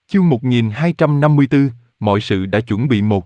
Chương 1254, mọi sự đã chuẩn bị một.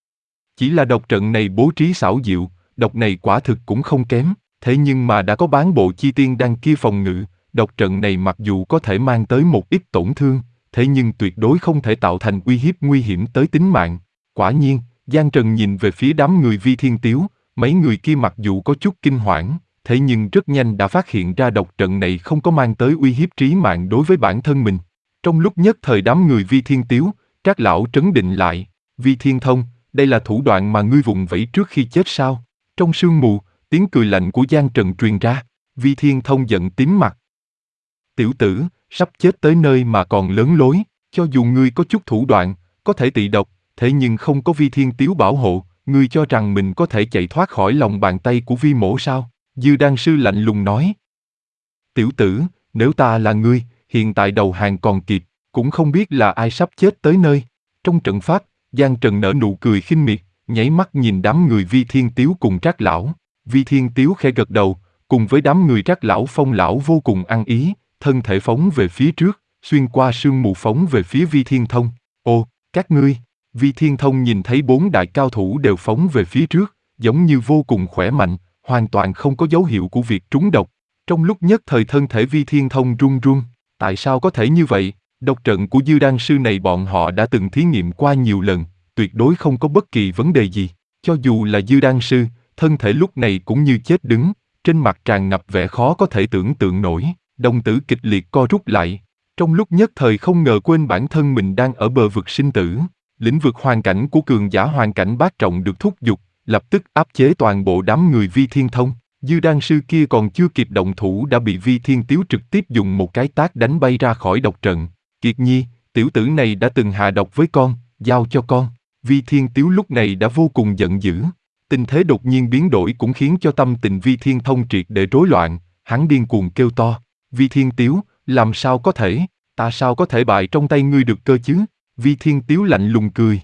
Chỉ là độc trận này bố trí xảo diệu, độc này quả thực cũng không kém, thế nhưng mà đã có bán bộ chi tiên đan kia phòng ngự, độc trận này mặc dù có thể mang tới một ít tổn thương, thế nhưng tuyệt đối không thể tạo thành uy hiếp nguy hiểm tới tính mạng. Quả nhiên, Giang Trần nhìn về phía đám người Vi Thiên Tiếu, mấy người kia mặc dù có chút kinh hoảng, thế nhưng rất nhanh đã phát hiện ra độc trận này không có mang tới uy hiếp trí mạng đối với bản thân mình. Trong lúc nhất thời đám người Vi Thiên Tiếu, Trác lão trấn định lại, Vi Thiên Thông, đây là thủ đoạn mà ngươi vùng vẫy trước khi chết sao? Trong sương mù, tiếng cười lạnh của Giang Trần truyền ra, Vi Thiên Thông giận tím mặt. Tiểu tử, sắp chết tới nơi mà còn lớn lối, cho dù ngươi có chút thủ đoạn, có thể tị độc, thế nhưng không có Vi Thiên Tiếu bảo hộ, ngươi cho rằng mình có thể chạy thoát khỏi lòng bàn tay của Vi mỗ sao? Dư Đan Sư lạnh lùng nói. Tiểu tử, nếu ta là ngươi, hiện tại đầu hàng còn kịp, cũng không biết là ai sắp chết tới nơi. Trong trận pháp, Giang Trần nở nụ cười khinh miệt, nháy mắt nhìn đám người Vi Thiên Tiếu cùng Trác lão. Vi Thiên Tiếu khẽ gật đầu, cùng với đám người Trác lão Phong lão vô cùng ăn ý, thân thể phóng về phía trước, xuyên qua sương mù phóng về phía Vi Thiên Thông. Ô, các ngươi! Vi Thiên Thông nhìn thấy 4 đại cao thủ đều phóng về phía trước, giống như vô cùng khỏe mạnh, hoàn toàn không có dấu hiệu của việc trúng độc. Trong lúc nhất thời thân thể Vi Thiên Thông run run, tại sao có thể như vậy? Độc trận của Dư Đan Sư này bọn họ đã từng thí nghiệm qua nhiều lần, tuyệt đối không có bất kỳ vấn đề gì. Cho dù là Dư Đan Sư, thân thể lúc này cũng như chết đứng, trên mặt tràn ngập vẻ khó có thể tưởng tượng nổi, đồng tử kịch liệt co rút lại. Trong lúc nhất thời không ngờ quên bản thân mình đang ở bờ vực sinh tử, lĩnh vực hoàn cảnh của cường giả hoàn cảnh bát trọng được thúc giục, lập tức áp chế toàn bộ đám người Vi Thiên Thông. Dư Đan Sư kia còn chưa kịp động thủ đã bị Vi Thiên Tiếu trực tiếp dùng một cái tát đánh bay ra khỏi độc trận. Kiệt Nhi, tiểu tử này đã từng hạ độc với con, giao cho con. Vi Thiên Tiếu lúc này đã vô cùng giận dữ. Tình thế đột nhiên biến đổi cũng khiến cho tâm tình Vi Thiên Thông triệt để rối loạn, hắn điên cuồng kêu to. Vi Thiên Tiếu, làm sao có thể, ta sao có thể bại trong tay ngươi được cơ chứ? Vi Thiên Tiếu lạnh lùng cười.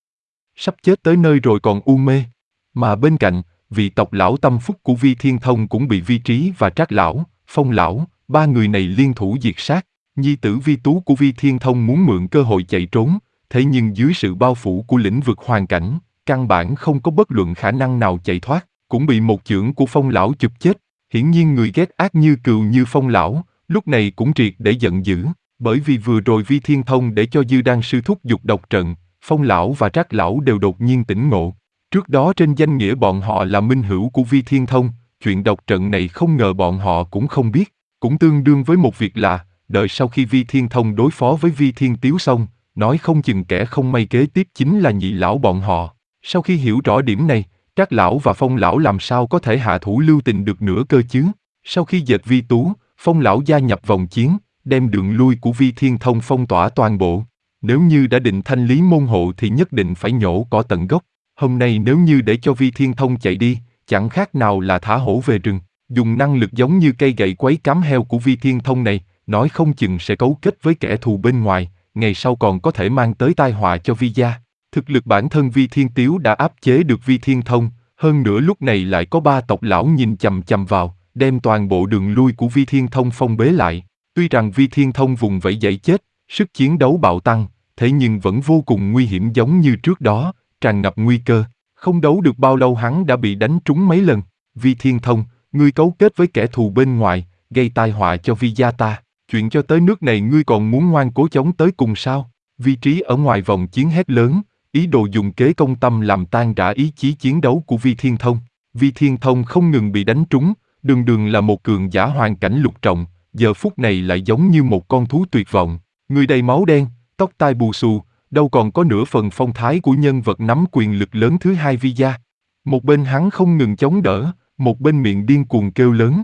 Sắp chết tới nơi rồi còn u mê. Mà bên cạnh, vị tộc lão tâm phúc của Vi Thiên Thông cũng bị Vi Trí và Trác lão, Phong lão, ba người này liên thủ diệt sát. Nhi tử Vi Tú của Vi Thiên Thông muốn mượn cơ hội chạy trốn, thế nhưng dưới sự bao phủ của lĩnh vực hoàn cảnh, căn bản không có bất luận khả năng nào chạy thoát, cũng bị một chưởng của Phong lão chụp chết. Hiển nhiên người ghét ác như cừu như Phong lão, lúc này cũng triệt để giận dữ, bởi vì vừa rồi Vi Thiên Thông để cho Dư Đan Sư thúc giục độc trận, Phong lão và Trác lão đều đột nhiên tỉnh ngộ. Trước đó trên danh nghĩa bọn họ là minh hữu của Vi Thiên Thông, chuyện độc trận này không ngờ bọn họ cũng không biết, cũng tương đương với một việc là, đợi sau khi Vi Thiên Thông đối phó với Vi Thiên Tiếu xong, nói không chừng kẻ không may kế tiếp chính là nhị lão bọn họ. Sau khi hiểu rõ điểm này, Trác lão và Phong lão làm sao có thể hạ thủ lưu tình được nữa cơ chứ? Sau khi dệt Vi Tú, Phong lão gia nhập vòng chiến, đem đường lui của Vi Thiên Thông phong tỏa toàn bộ. Nếu như đã định thanh lý môn hộ thì nhất định phải nhổ cỏ tận gốc. Hôm nay nếu như để cho Vi Thiên Thông chạy đi, chẳng khác nào là thả hổ về rừng. Dùng năng lực giống như cây gậy quấy cám heo của Vi Thiên Thông này, nói không chừng sẽ cấu kết với kẻ thù bên ngoài, ngày sau còn có thể mang tới tai họa cho Vi gia. Thực lực bản thân Vi Thiên Tiếu đã áp chế được Vi Thiên Thông, hơn nữa lúc này lại có 3 tộc lão nhìn chằm chằm vào, đem toàn bộ đường lui của Vi Thiên Thông phong bế lại. Tuy rằng Vi Thiên Thông vùng vẫy dậy chết, sức chiến đấu bạo tăng, thế nhưng vẫn vô cùng nguy hiểm giống như trước đó, tràn ngập nguy cơ. Không đấu được bao lâu hắn đã bị đánh trúng mấy lần. Vi Thiên Thông, ngươi cấu kết với kẻ thù bên ngoài, gây tai họa cho Vi gia ta. Chuyện cho tới nước này ngươi còn muốn ngoan cố chống tới cùng sao? Vi Trí ở ngoài vòng chiến hét lớn, ý đồ dùng kế công tâm làm tan rã ý chí chiến đấu của Vi Thiên Thông. Vi Thiên Thông không ngừng bị đánh trúng, đường đường là một cường giả hoàn cảnh lục trọng, giờ phút này lại giống như một con thú tuyệt vọng. Người đầy máu đen, tóc tai bù xù, đâu còn có nửa phần phong thái của nhân vật nắm quyền lực lớn thứ hai Vi gia. Một bên hắn không ngừng chống đỡ, một bên miệng điên cuồng kêu lớn.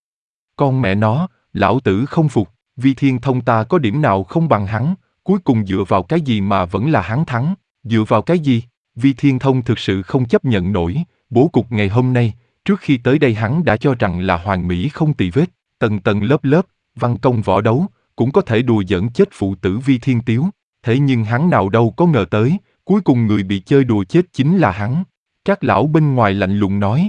Con mẹ nó, lão tử không phục, Vi Thiên Thông ta có điểm nào không bằng hắn, cuối cùng dựa vào cái gì mà vẫn là hắn thắng, dựa vào cái gì? Vi Thiên Thông thực sự không chấp nhận nổi, bố cục ngày hôm nay, trước khi tới đây hắn đã cho rằng là hoàn mỹ không tì vết, tầng tầng lớp lớp, văn công võ đấu, cũng có thể đùa giỡn chết phụ tử Vi Thiên Tiếu. Thế nhưng hắn nào đâu có ngờ tới, cuối cùng người bị chơi đùa chết chính là hắn. Trác lão bên ngoài lạnh lùng nói.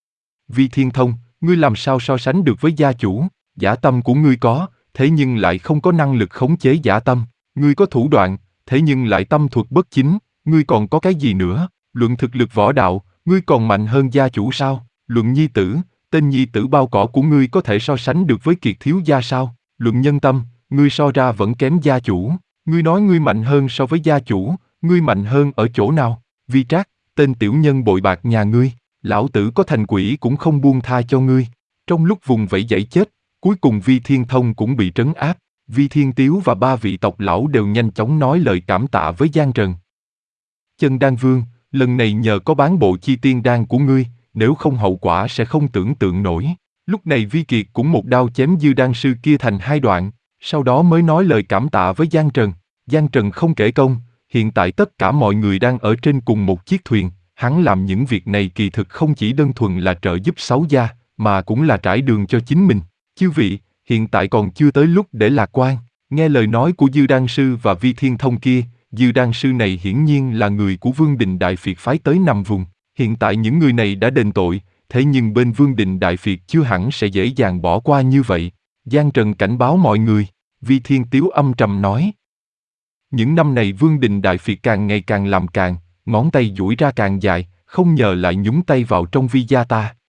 Vi Thiên Thông, ngươi làm sao so sánh được với gia chủ, dã tâm của ngươi có, thế nhưng lại không có năng lực khống chế dã tâm. Ngươi có thủ đoạn, thế nhưng lại tâm thuật bất chính, ngươi còn có cái gì nữa? Luận thực lực võ đạo, ngươi còn mạnh hơn gia chủ sao? Luận nhi tử, tên nhi tử bao cỏ của ngươi có thể so sánh được với Kiệt thiếu gia sao? Luận nhân tâm, ngươi so ra vẫn kém gia chủ. Ngươi nói ngươi mạnh hơn so với gia chủ, ngươi mạnh hơn ở chỗ nào? Vi Trác, tên tiểu nhân bội bạc nhà ngươi, lão tử có thành quỷ cũng không buông tha cho ngươi. Trong lúc vùng vẫy giãy chết, cuối cùng Vi Thiên Thông cũng bị trấn áp. Vi Thiên Tiếu và 3 vị tộc lão đều nhanh chóng nói lời cảm tạ với Giang Trần. Chân Đan Vương, lần này nhờ có bán bộ chi tiên đan của ngươi, nếu không hậu quả sẽ không tưởng tượng nổi. Lúc này Vi Kiệt cũng một đao chém Dư Đan sư kia thành 2 đoạn, sau đó mới nói lời cảm tạ với Giang Trần. Giang Trần không kể công, hiện tại tất cả mọi người đang ở trên cùng một chiếc thuyền, hắn làm những việc này kỳ thực không chỉ đơn thuần là trợ giúp Sáu gia, mà cũng là trải đường cho chính mình. Chư vị, hiện tại còn chưa tới lúc để lạc quan. Nghe lời nói của Dư Đan sư và Vi Thiên Thông kia, Dư Đan sư này hiển nhiên là người của Vương Đình Đại Phiệt phái tới nằm vùng. Hiện tại những người này đã đền tội, thế nhưng bên Vương Đình Đại Phiệt chưa hẳn sẽ dễ dàng bỏ qua như vậy. Giang Trần cảnh báo mọi người, Vi Thiên Tiếu âm trầm nói. Những năm này Vương Đình Đại Phiệt càng ngày càng làm càng, ngón tay duỗi ra càng dài, không nhờ lại nhúng tay vào trong Vi gia ta.